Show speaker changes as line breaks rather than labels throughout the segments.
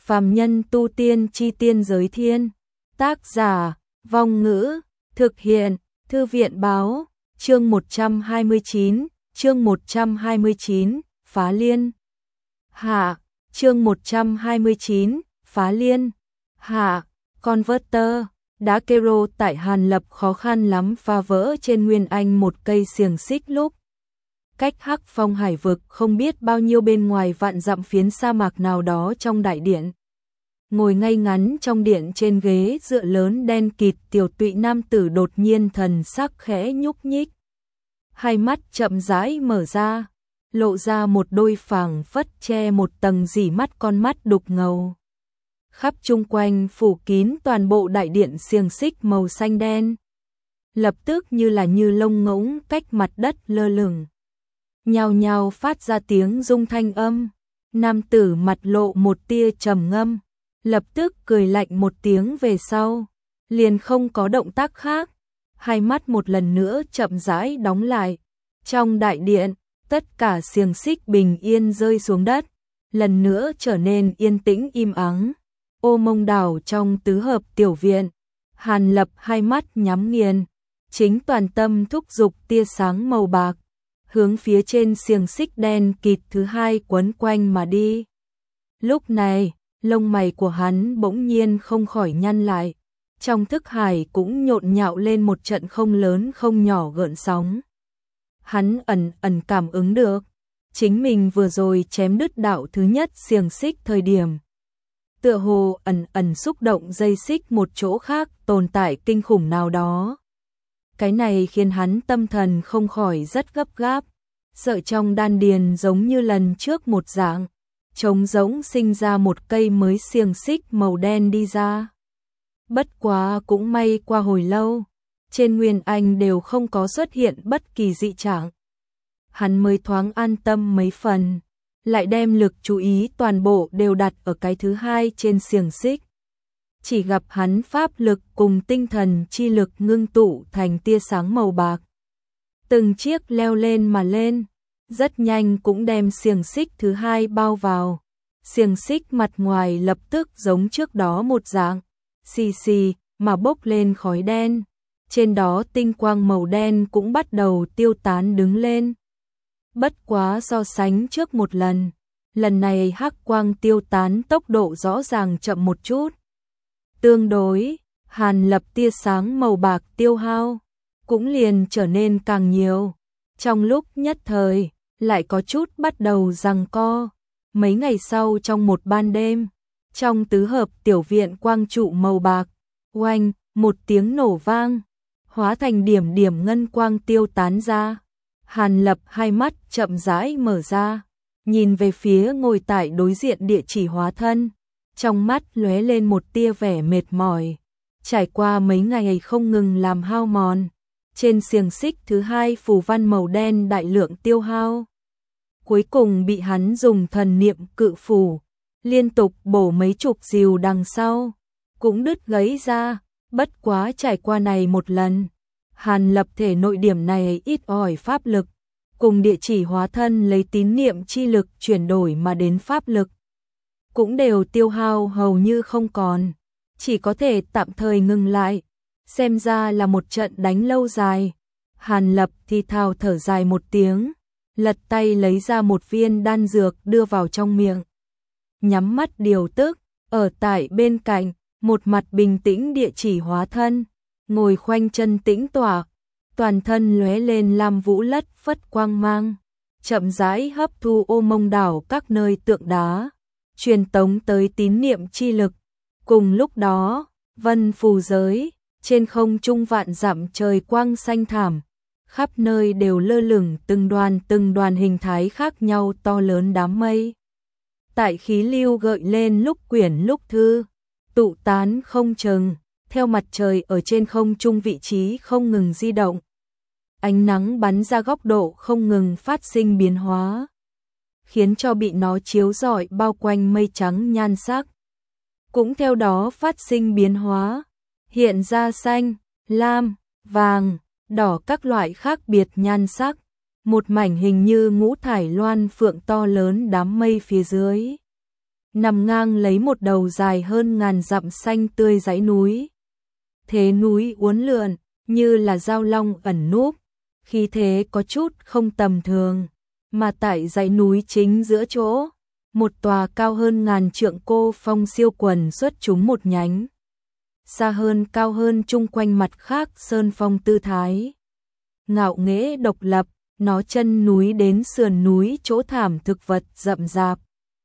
Phàm nhân tu tiên chi tiên giới thiên. Tác giả, Vong Ngữ, thực hiện, Thư viện báo, chương 129, Phá Liên. Hạ, chương 129, Phá Liên. Hạ, Converter, đá kero tại Hàn Lập khó khăn lắm phá vỡ trên Nguyên Anh một cây xiềng xích lúc. Cách Hắc Phong Hải vực không biết bao nhiêu bên ngoài vạn dặm phiến sa mạc nào đó trong đại điện. Ngồi ngay ngắn trong điện trên ghế dựa lớn đen kịt tiểu tụy nam tử đột nhiên thần sắc khẽ nhúc nhích. Hai mắt chậm rãi mở ra, lộ ra một đôi phảng phất che một tầng rỉ mắt con mắt đục ngầu. Khắp chung quanh phủ kín toàn bộ đại điện xiềng xích màu xanh đen. Lập tức như lông ngỗng cách mặt đất lơ lửng. Nhao nhao phát ra tiếng rung thanh âm. Nam tử mặt lộ một tia trầm ngâm, lập tức cười lạnh một tiếng về sau, liền không có động tác khác. Hai mắt một lần nữa chậm rãi đóng lại. Trong đại điện, tất cả xiềng xích bình yên rơi xuống đất, lần nữa trở nên yên tĩnh im ắng. Ô Mông Đảo trong tứ hợp tiểu viện, Hàn Lập hai mắt nhắm nghiền, chính toàn tâm thúc giục tia sáng màu bạc, hướng phía trên xiềng xích đen kịt thứ hai quấn quanh mà đi. Lúc này, lông mày của hắn bỗng nhiên không khỏi nhăn lại, trong thức hải cũng nhộn nhạo lên một trận không lớn không nhỏ gợn sóng. Hắn ẩn cảm ứng được, chính mình vừa rồi chém đứt đạo thứ nhất xiềng xích thời điểm, tựa hồ ẩn xúc động dây xích một chỗ khác tồn tại kinh khủng nào đó. Cái này khiến hắn tâm thần không khỏi rất gấp gáp, sợ trong đan điền giống như lần trước một dạng, trống rỗng sinh ra một cây mới xiềng xích màu đen đi ra. Bất quá cũng may qua hồi lâu, trên Nguyên Anh đều không có xuất hiện bất kỳ dị trạng. Hắn mới thoáng an tâm mấy phần, lại đem lực chú ý toàn bộ đều đặt ở cái thứ hai trên xiềng xích. Chỉ gặp hắn pháp lực cùng tinh thần chi lực ngưng tụ thành tia sáng màu bạc. Từng chiếc leo lên mà lên, rất nhanh cũng đem xiềng xích thứ hai bao vào. Xiềng xích mặt ngoài lập tức giống trước đó một dạng, xì xì mà bốc lên khói đen. Trên đó tinh quang màu đen cũng bắt đầu tiêu tán đứng lên. Bất quá so sánh trước một lần, lần này hắc quang tiêu tán tốc độ rõ ràng chậm một chút. Tương đối, Hàn Lập tia sáng màu bạc tiêu hao cũng liền trở nên càng nhiều. Trong lúc nhất thời, lại có chút bắt đầu giằng co. Mấy ngày sau trong một ban đêm, trong tứ hợp tiểu viện quang trụ màu bạc, oanh, một tiếng nổ vang, hóa thành điểm điểm ngân quang tiêu tán ra. Hàn Lập hai mắt chậm rãi mở ra, nhìn về phía ngồi tại đối diện địa chỉ hóa thân, trong mắt lóe lên một tia vẻ mệt mỏi. Trải qua mấy ngày không ngừng làm hao mòn, trên xiềng xích thứ hai phù văn màu đen đại lượng tiêu hao. Cuối cùng bị hắn dùng thần niệm cự phủ, liên tục bổ mấy chục rìu đằng sau, cũng đứt gãy ra. Bất quá trải qua này một lần, Hàn Lập thể nội điểm này ít ỏi pháp lực, cùng địa chỉ hóa thân lấy tín niệm chi lực chuyển đổi mà đến pháp lực, cũng đều tiêu hao hầu như không còn, chỉ có thể tạm thời ngừng lại, xem ra là một trận đánh lâu dài. Hàn Lập thì thào thở dài một tiếng, lật tay lấy ra một viên đan dược đưa vào trong miệng. Nhắm mắt điều tức, ở tại bên cạnh, một mặt bình tĩnh địa chỉ hóa thân, ngồi khoanh chân tĩnh tọa, toàn thân lóe lên lam vũ lất phất quang mang, chậm rãi hấp thu Ô Mông Đảo các nơi tượng đá, truyền tống tới tín niệm chi lực. Cùng lúc đó, vân phù giới, trên không trung vạn dặm trời quang xanh thảm, khắp nơi đều lơ lửng từng đoàn hình thái khác nhau to lớn đám mây. Tại khí lưu gợi lên lúc quyển lúc thư, tụ tán không chừng, theo mặt trời ở trên không trung vị trí không ngừng di động. Ánh nắng bắn ra góc độ không ngừng phát sinh biến hóa, khiến cho bị nó chiếu rọi bao quanh mây trắng nhan sắc. Cũng theo đó phát sinh biến hóa, hiện ra xanh, lam, vàng, đỏ các loại khác biệt nhan sắc, một mảnh hình như ngũ thải loan phượng to lớn đám mây phía dưới. nằm ngang lấy một đầu dài hơn ngàn dặm xanh tươi dãy núi. Thế núi uốn lượn, như là dao long ẩn núp, khí thế có chút không tầm thường, mà tại dãy núi chính giữa chỗ, một tòa cao hơn ngàn trượng cô phong siêu quần xuất chúng một nhánh. Xa hơn cao hơn chung quanh mặt khác sơn phong tư thái. Ngạo nghễ độc lập, nó chân núi đến sườn núi chỗ thảm thực vật rậm rạp.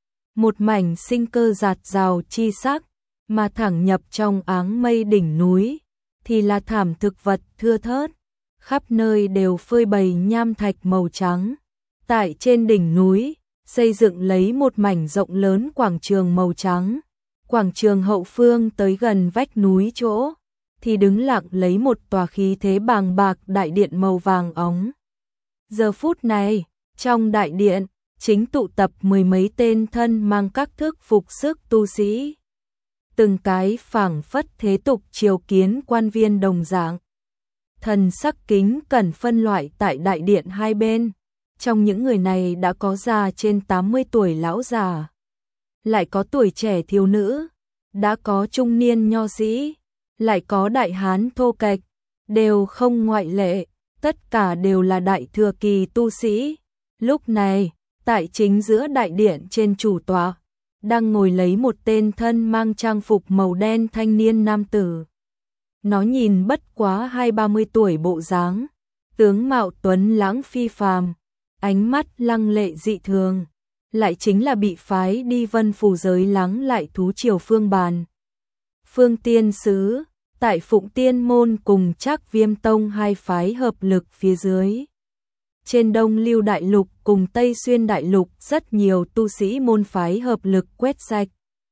Một mảnh sinh cơ dạt dào chi sắc, mà thẳng nhập trong áng mây đỉnh núi, thì là thảm thực vật thưa thớt, khắp nơi đều phơi bày nham thạch màu trắng. Tại trên đỉnh núi, xây dựng lấy một mảnh rộng lớn quảng trường màu trắng. Quảng trường hậu phương tới gần vách núi chỗ, thì đứng lặng lấy một tòa khí thế bàng bạc đại điện màu vàng óng. Giờ phút này, trong đại điện, chính tụ tập mười mấy tên thân mang các thức phục sức tu sĩ. Từng cái phảng phất thế tục triều kiến quan viên đồng dạng. Thần sắc kính cẩn phân loại tại đại điện hai bên. Trong những người này đã có già trên 80 tuổi lão già, lại có tuổi trẻ thiếu nữ, đã có trung niên nho sĩ, lại có đại hán thô kệch, đều không ngoại lệ, tất cả đều là đại thừa kỳ tu sĩ. Lúc này, tại chính giữa đại điện trên chủ tọa, đang ngồi lấy một tên thân mang trang phục màu đen thanh niên nam tử. Nó nhìn bất quá 20-30 tuổi bộ dáng, tướng mạo tuấn lãng phi phàm, ánh mắt lăng lệ dị thường, lại chính là bị phái đi Vân Phủ giới lắng lại thú triều Phương Bàn. Phương Tiên Sứ, tại Phụng Tiên Môn cùng Trác Viêm Tông hai phái hợp lực phía dưới. Trên Đông Lưu Đại Lục cùng Tây Xuyên Đại Lục rất nhiều tu sĩ môn phái hợp lực quét sạch,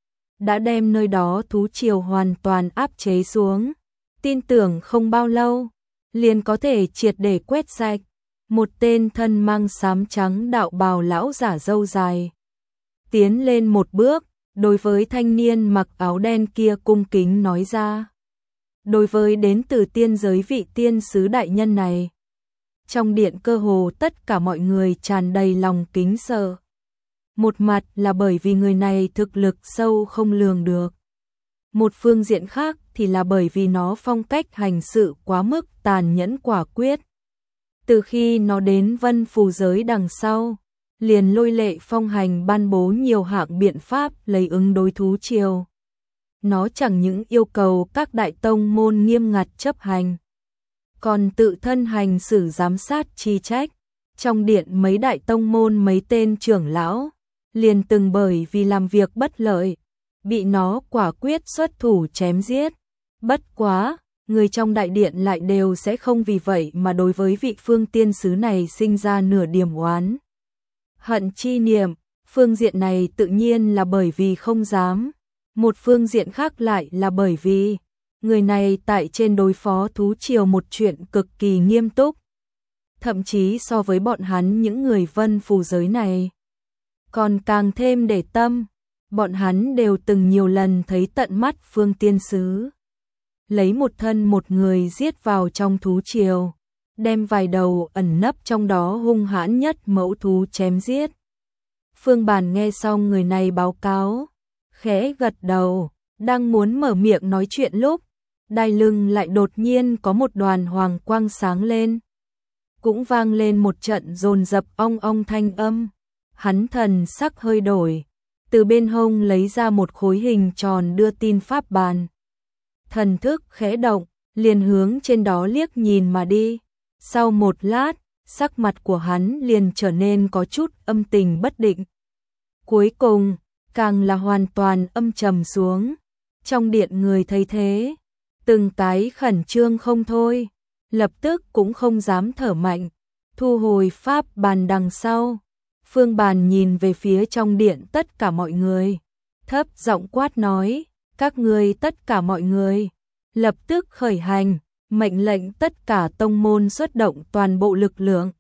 đã đem nơi đó thú triều hoàn toàn áp chế xuống. Tin tưởng không bao lâu, liền có thể triệt để quét sạch. Một tên thân mang xám trắng đạo bào lão giả râu dài, tiến lên một bước, đối với thanh niên mặc áo đen kia cung kính nói ra. Đối với đến từ tiên giới vị tiên sứ đại nhân này, trong điện cơ hồ tất cả mọi người tràn đầy lòng kính sợ. Một mặt là bởi vì người này thực lực sâu không lường được. Một phương diện khác thì là bởi vì nó phong cách hành sự quá mức tàn nhẫn quả quyết. Từ khi nó đến Vân Phù giới đằng sau, liền lôi lệ phong hành ban bố nhiều hạng biện pháp lấy ứng đối thú triều. Nó chẳng những yêu cầu các đại tông môn nghiêm ngặt chấp hành, còn tự thân hành xử giám sát chi trách. Trong điện mấy đại tông môn mấy tên trưởng lão, liền từng bởi vì làm việc bất lợi, bị nó quả quyết xuất thủ chém giết. Bất quá, người trong đại điện lại đều sẽ không vì vậy mà đối với vị phương tiên sứ này sinh ra nửa điểm oán hận chi niệm. Phương diện này tự nhiên là bởi vì không dám. Một phương diện khác lại là bởi vì người này tại trên đối phó thú triều một chuyện cực kỳ nghiêm túc. Thậm chí so với bọn hắn những người Vân Phù giới này, còn càng thêm để tâm. Bọn hắn đều từng nhiều lần thấy tận mắt phương tiên sứ lấy một thân một người giết vào trong thú triều, đem vài đầu ẩn nấp trong đó hung hãn nhất mẫu thú chém giết. Phương Bàn nghe xong người này báo cáo, khẽ gật đầu, đang muốn mở miệng nói chuyện lúc, đai lưng lại đột nhiên có một đoàn hoàng quang sáng lên. Cũng vang lên một trận dồn dập ong ong thanh âm. Hắn thần sắc hơi đổi, từ bên hông lấy ra một khối hình tròn đưa tin pháp bàn. Thần thức khẽ động, liền hướng trên đó liếc nhìn mà đi. Sau một lát, sắc mặt của hắn liền trở nên có chút âm tình bất định. Cuối cùng, càng là hoàn toàn âm trầm xuống. Trong điện người thấy thế, từng cái khẩn trương không thôi, lập tức cũng không dám thở mạnh, thu hồi pháp bàn đằng sau. Phương Bàn nhìn về phía trong điện tất cả mọi người, thấp giọng quát nói, các ngươi tất cả mọi người, lập tức khởi hành, mệnh lệnh tất cả tông môn xuất động toàn bộ lực lượng.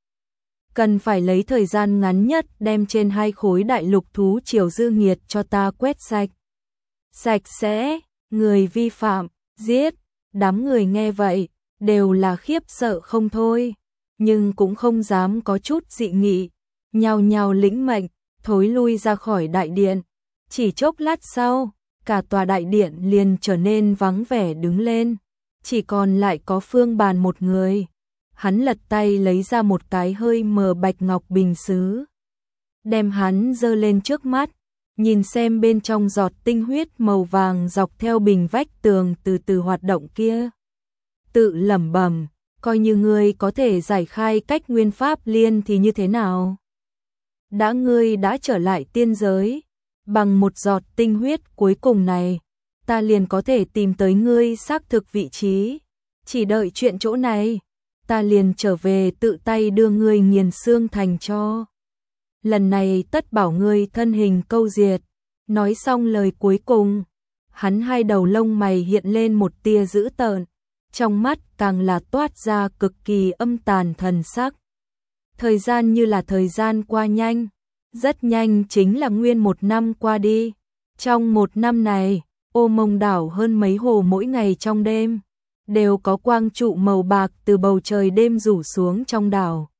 Cần phải lấy thời gian ngắn nhất đem trên 2 khối đại lục thú triều dư nghiệt cho ta quét sạch. Sạch sẽ, người vi phạm, giết. Đám người nghe vậy, đều là khiếp sợ không thôi, nhưng cũng không dám có chút dị nghị. Nhao nhao lĩnh mệnh, thối lui ra khỏi đại điện. Chỉ chốc lát sau, cả tòa đại điện liền trở nên vắng vẻ đứng lên, chỉ còn lại có Phương Bàn một người. Hắn lật tay lấy ra một cái hơi mờ bạch ngọc bình sứ, đem hắn giơ lên trước mắt, nhìn xem bên trong giọt tinh huyết màu vàng dọc theo bình vách tường từ từ hoạt động kia. Tự lẩm bẩm, coi như ngươi có thể giải khai cách nguyên pháp liên thì như thế nào? Đã ngươi đã trở lại tiên giới, bằng một giọt tinh huyết cuối cùng này, ta liền có thể tìm tới ngươi xác thực vị trí, chỉ đợi chuyện chỗ này, ta liền trở về tự tay đưa ngươi nghiền xương thành cho. Lần này tất bảo ngươi thân hình câu diệt. Nói xong lời cuối cùng, hắn hai đầu lông mày hiện lên một tia dữ tợn, trong mắt càng là toát ra cực kỳ âm tàn thần sắc. Thời gian như là thời gian qua nhanh, rất nhanh chính là nguyên một năm qua đi. Trong một năm này, Ô Mông đảo hơn mấy hồ mỗi ngày trong đêm, đều có quang trụ màu bạc từ bầu trời đêm rủ xuống trong đảo.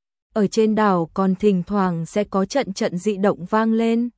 Ở trên đảo còn thỉnh thoảng sẽ có trận trận dị động vang lên.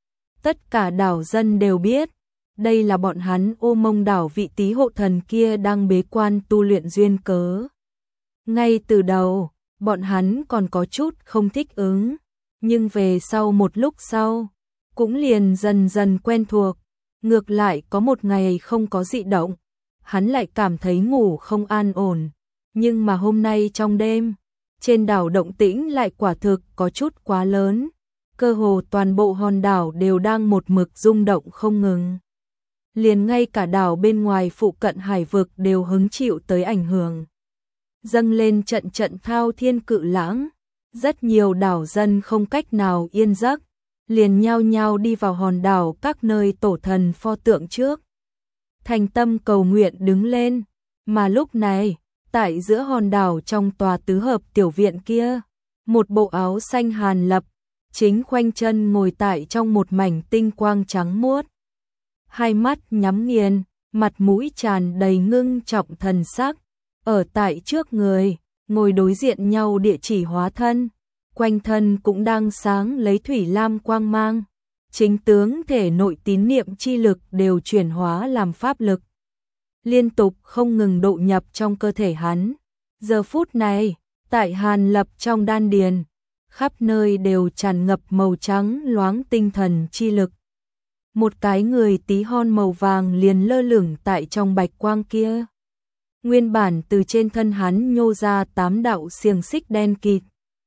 Tất cả đảo dân đều biết, đây là bọn hắn Ô Mông đảo vị tý hộ thần kia đang bế quan tu luyện duyên cớ. Ngay từ đầu, bọn hắn còn có chút không thích ứng, nhưng về sau một lúc sau, cũng liền dần dần quen thuộc. Ngược lại có một ngày không có dị động, hắn lại cảm thấy ngủ không an ổn. Nhưng mà hôm nay trong đêm, trên đảo động tĩnh lại quả thực có chút quá lớn. Cơ hồ toàn bộ hòn đảo đều đang một mực rung động không ngừng. Liền ngay cả đảo bên ngoài phụ cận hải vực đều hứng chịu tới ảnh hưởng. Dâng lên trận trận thao thiên cự lãng, rất nhiều đảo dân không cách nào yên giấc, liền nhao nhao đi vào hòn đảo các nơi tổ thần pho tượng trước. Thành tâm cầu nguyện đứng lên, mà lúc này, tại giữa hòn đảo trong tòa tứ hợp tiểu viện kia, một bộ áo xanh Hàn Lập, chính khoanh chân ngồi tại trong một mảnh tinh quang trắng muốt. Hai mắt nhắm nghiền, mặt mũi tràn đầy ngưng trọng thần sắc, ở tại trước người, ngồi đối diện nhau địa chỉ hóa thân, quanh thân cũng đang sáng lấy thủy lam quang mang, chính tướng thể nội tín niệm chi lực đều chuyển hóa làm pháp lực, liên tục không ngừng độ nhập trong cơ thể hắn. Giờ phút này, tại Hàn Lập trong đan điền, khắp nơi đều tràn ngập màu trắng loáng tinh thần chi lực. Một cái người tí hon màu vàng liền lơ lửng tại trong bạch quang kia. Nguyên bản từ trên thân hắn nhô ra 8 đạo xiềng xích đen kịt.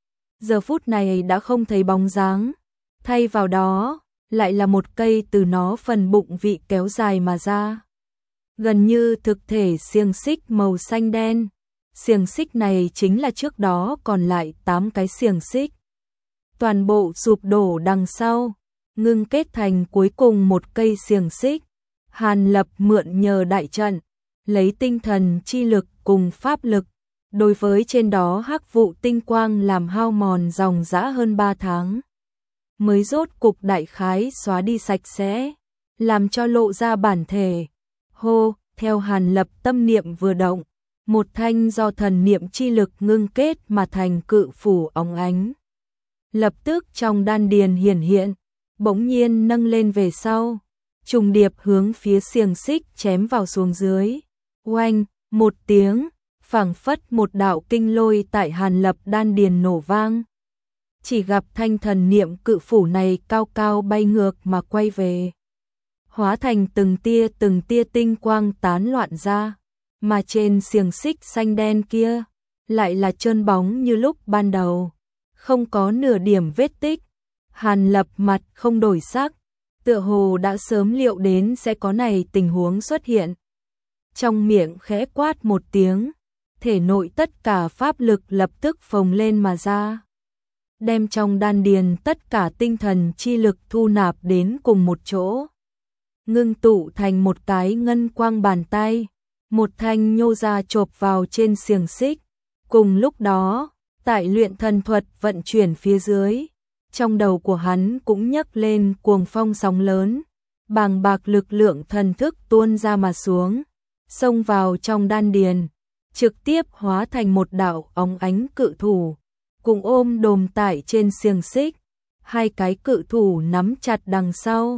Giờ phút này đã không thấy bóng dáng, thay vào đó lại là một cây từ nó phần bụng vị kéo dài mà ra. Gần như thực thể xiềng xích màu xanh đen. Xiềng xích này chính là trước đó còn lại 8 cái xiềng xích. Toàn bộ sụp đổ đằng sau, ngưng kết thành cuối cùng một cây xiềng xích. Hàn Lập mượn nhờ đại trận, lấy tinh thần chi lực cùng pháp lực, đối với trên đó hắc vụ tinh quang làm hao mòn dòng dã hơn 3 tháng. Mới rốt cục đại khái xóa đi sạch sẽ, làm cho lộ ra bản thể. Hô, theo Hàn Lập tâm niệm vừa động, một thanh do thần niệm chi lực ngưng kết mà thành cự phủ óng ánh. Lập tức trong đan điền hiển hiện, bỗng nhiên nâng lên về sau, trùng điệp hướng phía xiềng xích chém vào xuống dưới. Oanh, một tiếng, phảng phất một đạo kinh lôi tại Hàn Lập đan điền nổ vang. Chỉ gặp thanh thần niệm cự phủ này cao cao bay ngược mà quay về, hóa thành từng tia tinh quang tán loạn ra, mà trên xiềng xích xanh đen kia lại là trơn bóng như lúc ban đầu, không có nửa điểm vết tích. Hàn Lập mặt không đổi sắc, tựa hồ đã sớm liệu đến sẽ có này tình huống xuất hiện. Trong miệng khẽ quát một tiếng, thể nội tất cả pháp lực lập tức phồng lên mà ra, đem trong đan điền tất cả tinh thần chi lực thu nạp đến cùng một chỗ, ngưng tụ thành một cái ngân quang bàn tay, một thanh nhô ra chộp vào trên xiềng xích. Cùng lúc đó, tại luyện thần thuật vận chuyển phía dưới, trong đầu của hắn cũng nhấc lên cuồng phong sóng lớn, bàng bạc lực lượng thần thức tuôn ra mà xuống, xông vào trong đan điền, trực tiếp hóa thành một đạo óng ánh cự thủ, cùng ôm đồm tại trên xiềng xích. Hai cái cự thủ nắm chặt đằng sau,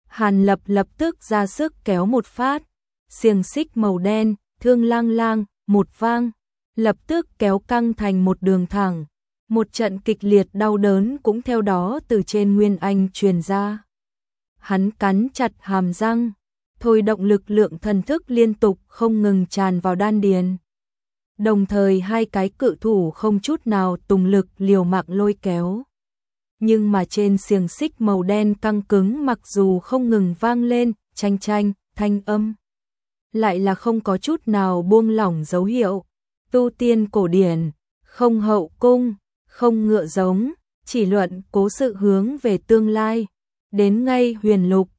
Hàn Lập lập tức ra sức kéo một phát, xiềng xích màu đen, thương lang lang, một vang, lập tức kéo căng thành một đường thẳng. Một trận kịch liệt đau đớn cũng theo đó từ trên Nguyên Anh truyền ra. Hắn cắn chặt hàm răng, thôi động lực lượng thần thức liên tục không ngừng tràn vào đan điền. Đồng thời hai cái cự thủ không chút nào tùng lực liều mạng lôi kéo. Nhưng mà trên xiềng xích màu đen căng cứng mặc dù không ngừng vang lên, chanh chanh, thanh âm. Lại là không có chút nào buông lỏng dấu hiệu. Tu tiên cổ điển, không hậu cung, không ngựa giống, chỉ luận cố sự hướng về tương lai. Đến ngay huyền lục,